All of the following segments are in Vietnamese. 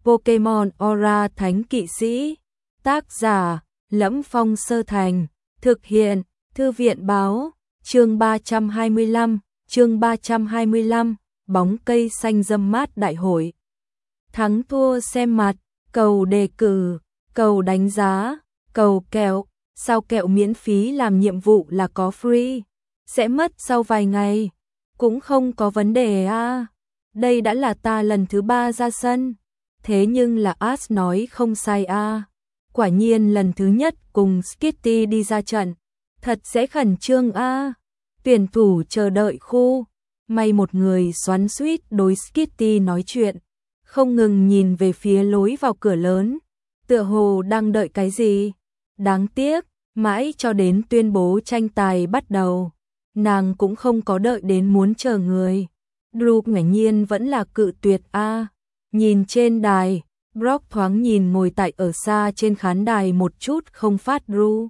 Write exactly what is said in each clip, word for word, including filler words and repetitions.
Pokemon Aura Thánh Kỵ Sĩ. Tác giả: Lẫm Phong Sơ Thành. Thực hiện: Thư viện báo. Chương ba trăm hai mươi lăm, chương ba trăm hai mươi lăm, bóng cây xanh râm mát đại hội. Thắng thua xem mặt, cầu đề cử, cầu đánh giá, cầu kẹo, sao kẹo miễn phí làm nhiệm vụ là có free, sẽ mất sau vài ngày, cũng không có vấn đề à. Đây đã là ta lần thứ ba ra sân, thế nhưng là Ash nói không sai à. Quả nhiên lần thứ nhất cùng Skitty đi ra trận, thật sẽ khẩn trương à. Tuyển thủ chờ đợi khu, may một người xoắn xuýt đối Skitty nói chuyện, không ngừng nhìn về phía lối vào cửa lớn, tựa hồ đang đợi cái gì. Đáng tiếc, mãi cho đến tuyên bố tranh tài bắt đầu, nàng cũng không có đợi đến muốn chờ người. Drew ngẫu nhiên vẫn là cự tuyệt a. À. Nhìn trên đài, Brock thoáng nhìn ngồi tại ở xa trên khán đài một chút không phát Drew.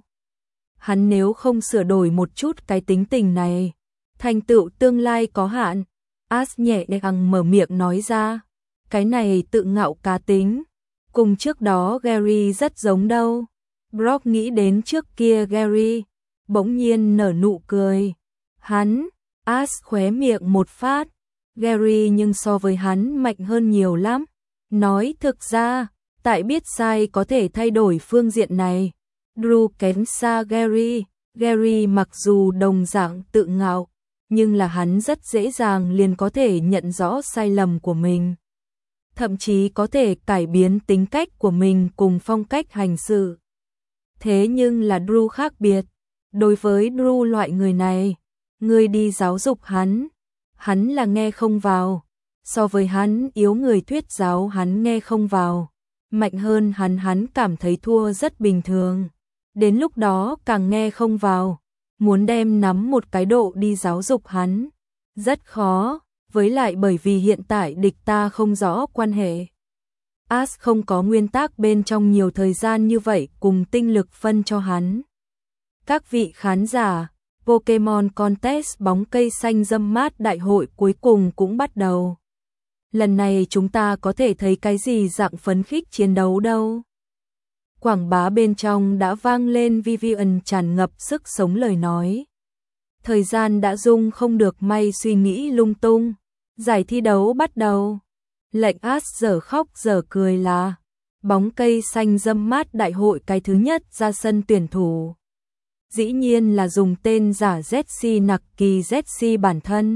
Hắn nếu không sửa đổi một chút cái tính tình này, thành tựu tương lai có hạn. Ash nhẹ nhàng mở miệng nói ra, cái này tự ngạo cá tính, cùng trước đó Gary rất giống đâu. Brock nghĩ đến trước kia Gary, bỗng nhiên nở nụ cười. Hắn, Ash khóe miệng một phát, Gary nhưng so với hắn mạnh hơn nhiều lắm. Nói thực ra, tại biết sai có thể thay đổi phương diện này. Drew kém xa Gary, Gary mặc dù đồng dạng tự ngạo, nhưng là hắn rất dễ dàng liền có thể nhận rõ sai lầm của mình. Thậm chí có thể cải biến tính cách của mình cùng phong cách hành sự. Thế nhưng là Drew khác biệt. Đối với Drew loại người này, người đi giáo dục hắn, hắn là nghe không vào. So với hắn yếu người thuyết giáo hắn nghe không vào. Mạnh hơn hắn hắn cảm thấy thua rất bình thường. Đến lúc đó càng nghe không vào. Muốn đem nắm một cái độ đi giáo dục hắn. Rất khó. Với lại bởi vì hiện tại địch ta không rõ quan hệ. Ash không có nguyên tắc bên trong nhiều thời gian như vậy cùng tinh lực phân cho hắn. Các vị khán giả, Pokemon Contest bóng cây xanh râm mát đại hội cuối cùng cũng bắt đầu. Lần này chúng ta có thể thấy cái gì dạng phấn khích chiến đấu đâu. Quảng bá bên trong đã vang lên Vivian tràn ngập sức sống lời nói. Thời gian đã dung không được may suy nghĩ lung tung. Giải thi đấu bắt đầu. Lệnh Ash giờ khóc giờ cười là bóng cây xanh râm mát đại hội cái thứ nhất ra sân tuyển thủ. Dĩ nhiên là dùng tên giả Jessie nặc kỳ Jessie bản thân.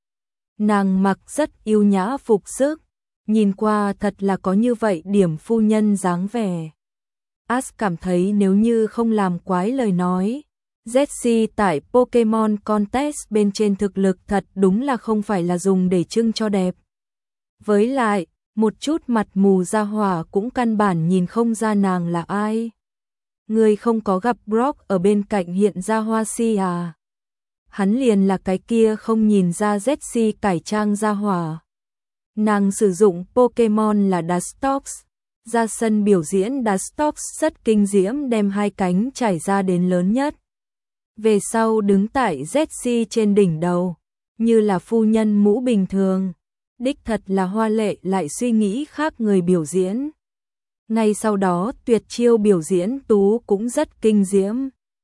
Nàng mặc rất yêu nhã phục sức, nhìn qua thật là có như vậy điểm phu nhân dáng vẻ. Ash cảm thấy nếu như không làm quái lời nói, Jessie tại Pokemon Contest bên trên thực lực thật đúng là không phải là dùng để trưng cho đẹp. Với lại, một chút mặt mù ra hỏa cũng căn bản nhìn không ra nàng là ai. Người không có gặp Brock ở bên cạnh hiện ra hoa si à? Hắn liền là cái kia không nhìn ra Jessie cải trang ra hỏa. Nàng sử dụng Pokemon là Dustox. Ra sân biểu diễn Dustox rất kinh diễm đem hai cánh trải ra đến lớn nhất. Về sau đứng tại Jessie trên đỉnh đầu, như là phu nhân mũ bình thường. Đích thật là hoa lệ lại suy nghĩ khác người biểu diễn. Ngay sau đó tuyệt chiêu biểu diễn tú cũng rất kinh diễm.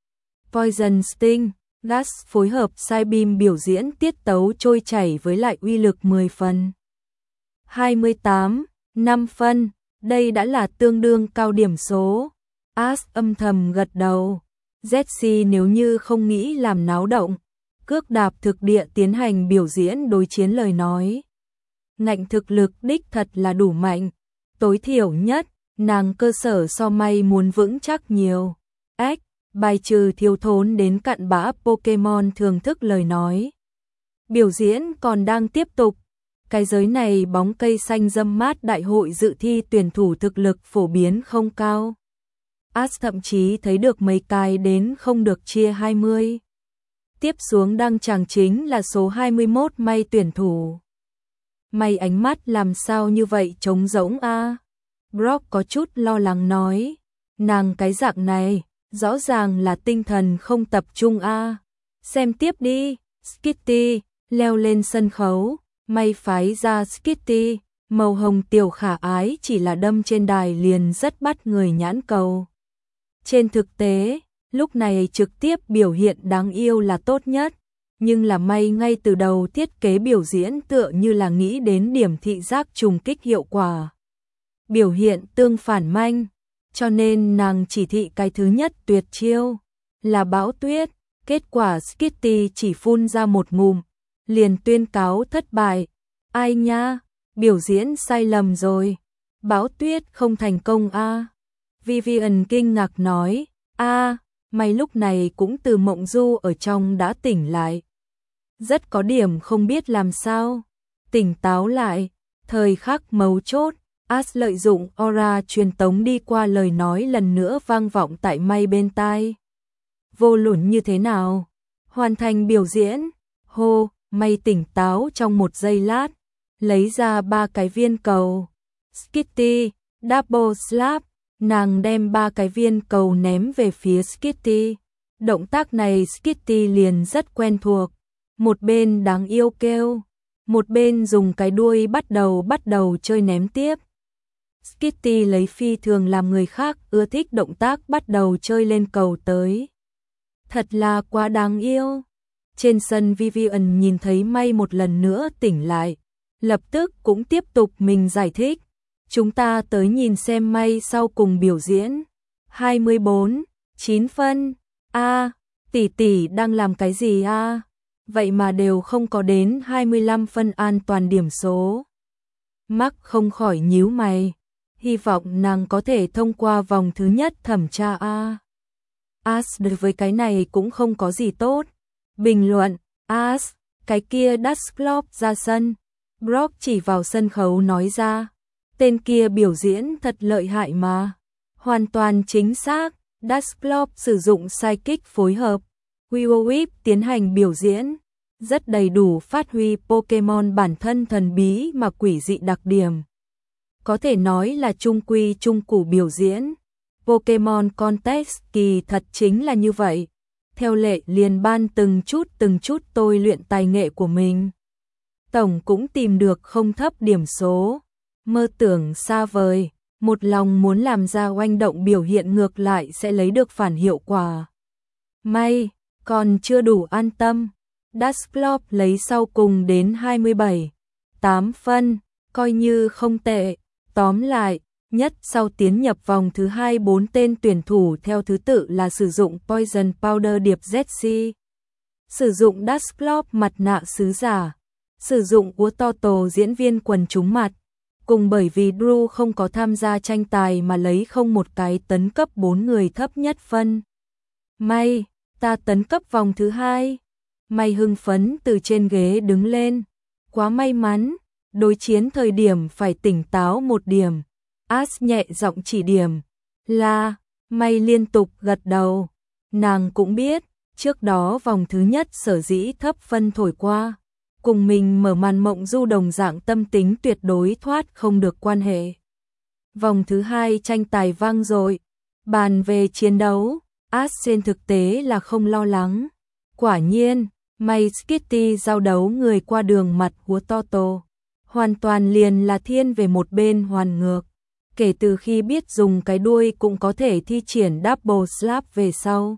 Poison Sting, Gas phối hợp Psybeam biểu diễn tiết tấu trôi chảy với lại uy lực mười phần. hai mươi tám, năm phân, đây đã là tương đương cao điểm số. Ash âm thầm gật đầu. Jessie nếu như không nghĩ làm náo động, cước đạp thực địa tiến hành biểu diễn đối chiến lời nói. Ngạnh thực lực đích thật là đủ mạnh, tối thiểu nhất, nàng cơ sở so may muốn vững chắc nhiều. Ếch, bài trừ thiếu thốn đến cặn bã Pokemon thưởng thức lời nói. Biểu diễn còn đang tiếp tục, cái giới này bóng cây xanh râm mát đại hội dự thi tuyển thủ thực lực phổ biến không cao. Ash thậm chí thấy được mấy cái đến không được chia hai mươi. Tiếp xuống đăng tràng chính là số hai mươi mốt may tuyển thủ. May ánh mắt làm sao như vậy trống rỗng a? À? Brock có chút lo lắng nói. Nàng cái dạng này, rõ ràng là tinh thần không tập trung a. À? Xem tiếp đi, Skitty, leo lên sân khấu, may phái ra Skitty, Màu hồng tiểu khả ái chỉ là đâm trên đài liền rất bắt người nhãn cầu. Trên thực tế, lúc này trực tiếp biểu hiện đáng yêu là tốt nhất, nhưng là may ngay từ đầu thiết kế biểu diễn tựa như là nghĩ đến điểm thị giác trùng kích hiệu quả. Biểu hiện tương phản manh, cho nên nàng chỉ thị cái thứ nhất tuyệt chiêu là bão tuyết, kết quả Skitty chỉ phun ra một ngụm, liền tuyên cáo thất bại. Ai nha, biểu diễn sai lầm rồi, bão tuyết không thành công a. À. Vivian kinh ngạc nói, a, à, mày lúc này cũng từ mộng du ở trong đã tỉnh lại. Rất có điểm không biết làm sao, tỉnh táo lại, thời khắc mấu chốt, As lợi dụng aura truyền tống đi qua lời nói lần nữa vang vọng tại May bên tai. Vô luận như thế nào? Hoàn thành biểu diễn, hô, May tỉnh táo trong một giây lát, lấy ra ba cái viên cầu. Skitty, double slap, nàng đem ba cái viên cầu ném về phía Skitty. Động tác này Skitty liền rất quen thuộc. Một bên đáng yêu kêu, một bên dùng cái đuôi bắt đầu bắt đầu chơi ném tiếp. Skitty lấy phi thường làm người khác ưa thích động tác bắt đầu chơi lên cầu tới. Thật là quá đáng yêu. Trên sân Vivian nhìn thấy May một lần nữa tỉnh lại, lập tức cũng tiếp tục mình giải thích. Chúng ta tới nhìn xem May sau cùng biểu diễn. hai mươi bốn, chín phân. A, à, tỷ tỷ đang làm cái gì a? À? Vậy mà đều không có đến hai mươi lăm phân an toàn điểm số. Mark không khỏi nhíu mày, hy vọng nàng có thể thông qua vòng thứ nhất thẩm tra a. As đối với cái này cũng không có gì tốt. Bình luận, As, cái kia Dusclope ra sân. Brock chỉ vào sân khấu nói ra, tên kia biểu diễn thật lợi hại mà. Hoàn toàn chính xác, Dusclope sử dụng psychic phối hợp, Will tiến hành biểu diễn, rất đầy đủ phát huy Pokemon bản thân thần bí mà quỷ dị đặc điểm. Có thể nói là trung quy trung củ biểu diễn. Pokemon Contest kỳ thật chính là như vậy. Theo lệ liền ban từng chút từng chút tôi luyện tài nghệ của mình. Tổng cũng tìm được không thấp điểm số. Mơ tưởng xa vời, một lòng muốn làm ra oanh động biểu hiện ngược lại sẽ lấy được phản hiệu quả. May, còn chưa đủ an tâm. Dusclope lấy sau cùng đến hai mươi bảy, tám phân, coi như không tệ. Tóm lại, nhất sau tiến nhập vòng thứ hai bốn tên tuyển thủ theo thứ tự là sử dụng Poison Powder điệp Zetsi, sử dụng Dusclope mặt nạ sứ giả, sử dụng Utoto diễn viên quần chúng mặt, cùng bởi vì Drew không có tham gia tranh tài mà lấy không một cái tấn cấp bốn người thấp nhất phân. May, ta tấn cấp vòng thứ hai. May hưng phấn từ trên ghế đứng lên. Quá may mắn, đối chiến thời điểm phải tỉnh táo một điểm. As nhẹ giọng chỉ điểm. Là, May liên tục gật đầu. Nàng cũng biết, trước đó vòng thứ nhất sở dĩ thấp phân thổi qua. Cùng mình mở màn mộng du đồng dạng tâm tính tuyệt đối thoát không được quan hệ. Vòng thứ hai tranh tài vang dội. Bàn về chiến đấu, As trên thực tế là không lo lắng. Quả nhiên, May Skitty giao đấu người qua đường mặt của Toto. Hoàn toàn liền là thiên về một bên hoàn ngược. Kể từ khi biết dùng cái đuôi cũng có thể thi triển Double Slap về sau.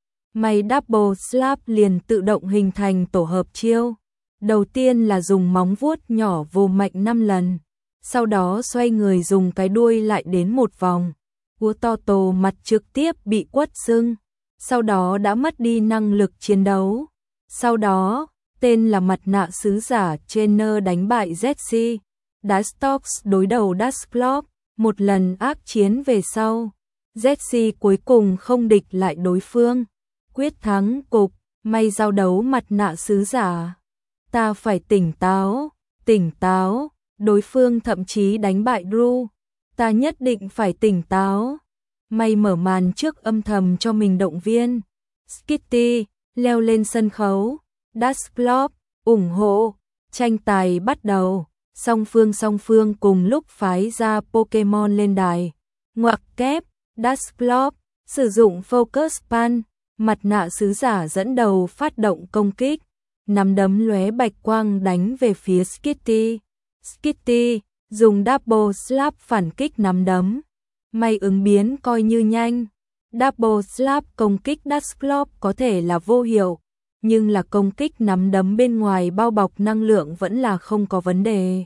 May Double Slap liền tự động hình thành tổ hợp chiêu. Đầu tiên là dùng móng vuốt nhỏ vồ mạnh năm lần. Sau đó xoay người dùng cái đuôi lại đến một vòng. Của Toto mặt trực tiếp bị quất sưng. Sau đó đã mất đi năng lực chiến đấu. Sau đó, tên là mặt nạ sứ giả Trainer đánh bại Zetsi. Dustox đối đầu Dusclope, một lần ác chiến về sau. Zetsi cuối cùng không địch lại đối phương. Quyết thắng cục, May giao đấu mặt nạ sứ giả. Ta phải tỉnh táo, tỉnh táo, đối phương thậm chí đánh bại Drew. Ta nhất định phải tỉnh táo. May mở màn trước âm thầm cho mình động viên. Skitty leo lên sân khấu. Dusclope ủng hộ. Tranh tài bắt đầu. Song phương song phương cùng lúc phái ra Pokemon lên đài. Ngoặc kép, Dusclope sử dụng Focus Punch. Mặt nạ sứ giả dẫn đầu phát động công kích. Nắm đấm lóe bạch quang đánh về phía Skitty. Skitty dùng double slap phản kích nắm đấm. May ứng biến coi như nhanh. Double slap công kích Dusclops có thể là vô hiệu, nhưng là công kích nắm đấm bên ngoài bao bọc năng lượng vẫn là không có vấn đề.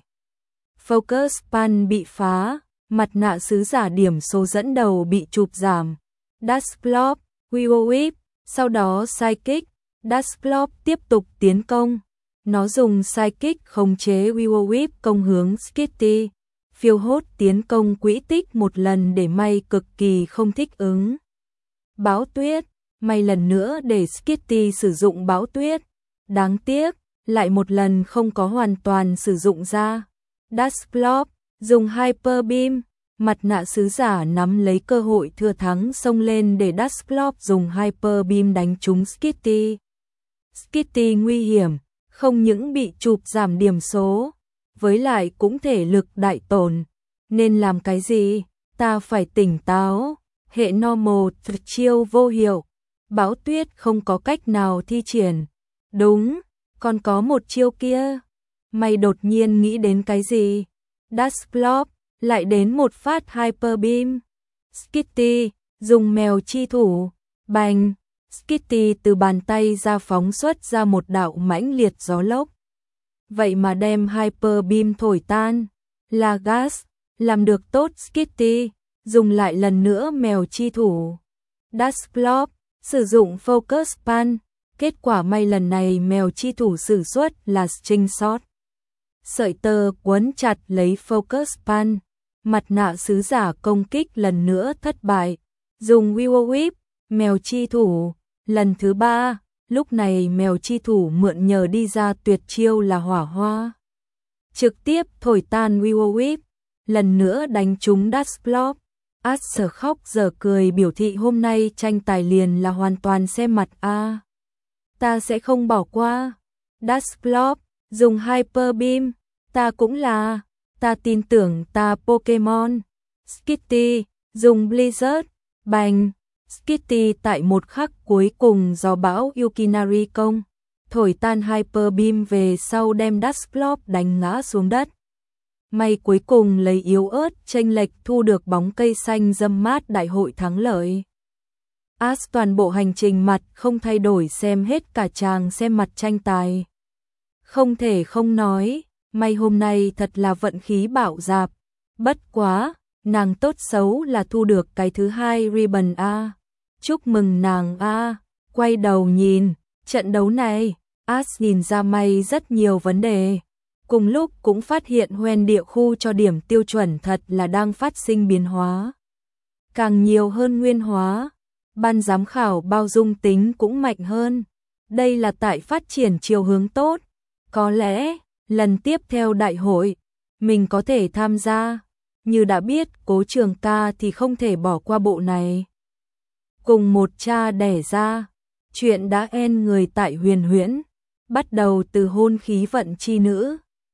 Focus Punch bị phá, mặt nạ sứ giả điểm số dẫn đầu bị chụp giảm. Dusclops, Will Whip, sau đó Psychic, Dusclops tiếp tục tiến công. Nó dùng Psychic khống chế Will Whip công hướng Skitty. Phiêu hốt tiến công quỹ tích một lần để May cực kỳ không thích ứng. Bão tuyết, May lần nữa để Skitty sử dụng bão tuyết. Đáng tiếc, lại một lần không có hoàn toàn sử dụng ra. Dusclops dùng Hyper Beam, mặt nạ sứ giả nắm lấy cơ hội thừa thắng xông lên để Dusclops dùng Hyper Beam đánh trúng Skitty. Skitty nguy hiểm, không những bị chụp giảm điểm số, với lại cũng thể lực đại tổn. Nên làm cái gì? Ta phải tỉnh táo. Hệ normal chiêu vô hiệu. Bão tuyết không có cách nào thi triển. Đúng, còn có một chiêu kia. Mày đột nhiên nghĩ đến cái gì? Dusclops lại đến một phát Hyper Beam. Skitty dùng mèo chi thủ. Bành! Skitty từ bàn tay ra phóng xuất ra một đạo mãnh liệt gió lốc. Vậy mà đem Hyper Beam thổi tan. Là gas, làm được tốt Skitty, dùng lại lần nữa mèo chi thủ. Dusclops sử dụng Focus Punch, kết quả may lần này mèo chi thủ sử xuất là String Shot. Sợi tơ quấn chặt lấy Focus Punch, mặt nạ sứ giả công kích lần nữa thất bại. Dùng Will Whip, mèo chi thủ, lần thứ ba. Lúc này mèo chi thủ mượn nhờ đi ra tuyệt chiêu là hỏa hoa. Trực tiếp thổi tan Will Whip, lần nữa đánh trúng Dusclops. Acer khóc giờ cười biểu thị hôm nay tranh tài liền là hoàn toàn xem mặt a. À, ta sẽ không bỏ qua. Dusclops dùng Hyper Beam, ta cũng là, ta tin tưởng ta Pokemon. Skitty dùng Blizzard, bành. Skitty tại một khắc cuối cùng do bão Yukinari công, thổi tan Hyper Beam về sau đem Dusclops đánh ngã xuống đất. May cuối cùng lấy yếu ớt chênh lệch thu được bóng cây xanh râm mát đại hội thắng lợi. As toàn bộ hành trình mặt không thay đổi xem hết cả chàng xem mặt tranh tài. Không thể không nói, May hôm nay thật là vận khí bạo dạp. Bất quá, nàng tốt xấu là thu được cái thứ hai ribbon A. Chúc mừng nàng A. Quay đầu nhìn, trận đấu này, As nhìn ra May rất nhiều vấn đề. Cùng lúc cũng phát hiện hoen địa khu cho điểm tiêu chuẩn thật là đang phát sinh biến hóa. Càng nhiều hơn nguyên hóa, ban giám khảo bao dung tính cũng mạnh hơn. Đây là tại phát triển chiều hướng tốt. Có lẽ, lần tiếp theo đại hội, mình có thể tham gia. Như đã biết Cố Trường Ca thì không thể bỏ qua bộ này. Cùng một cha đẻ ra, chuyện đã en người tại Huyền Huyễn. Bắt đầu từ hôn khí vận chi nữ.